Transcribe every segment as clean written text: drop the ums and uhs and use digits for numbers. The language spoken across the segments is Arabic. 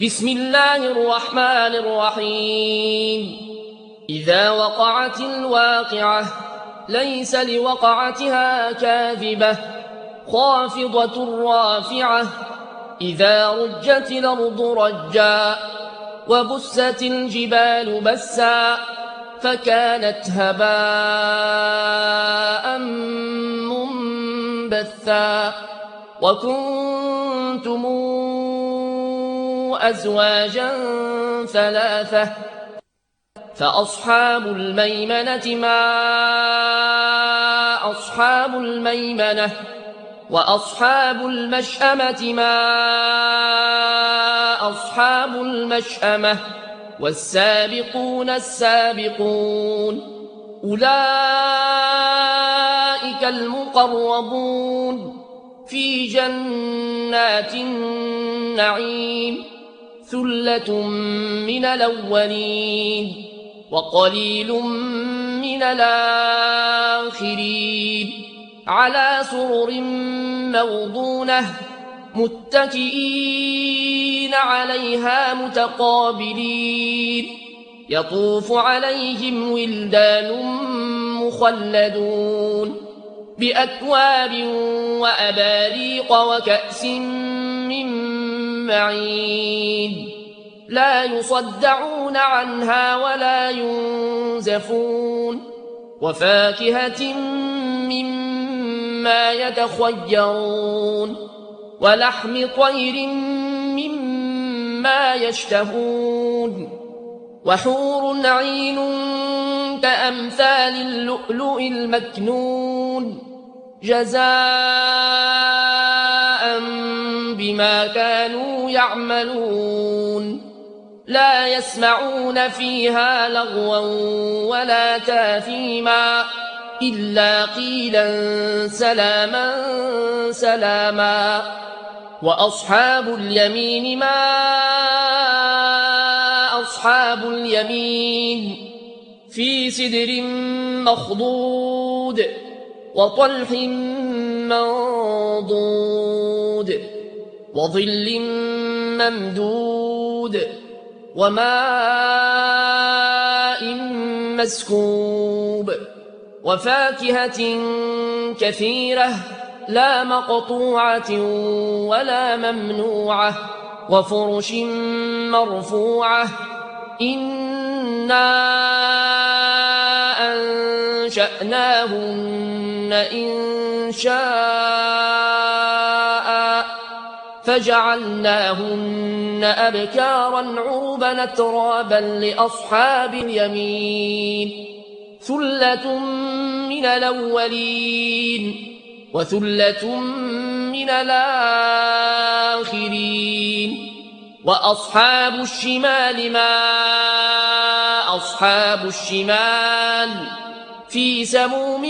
بسم الله الرحمن الرحيم إذا وقعت الواقعة ليس لوقعتها كاذبة خافضة رافعة إذا رجت الأرض رجا وبست الجبال بسا فكانت هباء منبثا وكنتم أزواجا ثلاثة فأصحاب الميمنة ما أصحاب الميمنة وأصحاب المشأمة ما أصحاب المشأمة والسابقون السابقون أولئك المقربون في جنات النعيم ثلة من الأولين وقليل من الآخرين على سرر موضونة متكئين عليها متقابلين يطوف عليهم ولدان مخلدون بأكواب وأباريق وكأس من معين لا يصدعون عنها ولا ينزفون وفاكهة مما يتخيرون ولحم طير مما يشتهون وحور عين كأمثال اللؤلؤ المكنون جزاء بما كانوا يعملون لا يسمعون فيها لغوا ولا تاثيما إلا قيلا سلاما سلاما وأصحاب اليمين ما أصحاب اليمين في سدر مخضود وطلح منضود وظل ممدود وماء مسكوب وفاكهة كثيرة لا مقطوعة ولا ممنوعة وفرش مرفوعة إنا أنشأناهن إنشاء فجعلناهن أبكارا عربا أترابا لأصحاب اليمين ثلة من الأولين وثلة من الآخرين وأصحاب الشمال ما أصحاب الشمال في سموم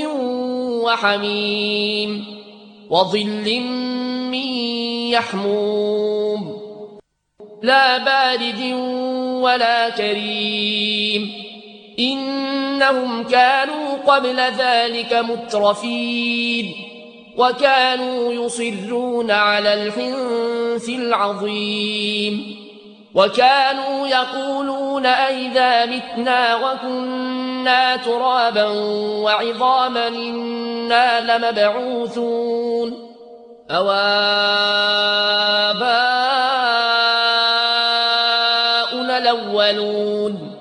وحميم وظل من يحموم لا بارد ولا كريم إنهم كانوا قبل ذلك مترفين وكانوا يصرون على الحنث العظيم وكانوا يقولون أئذا متنا وكنا ترابا وعظاما إنا لمبعوثون أوآباؤنا الأولون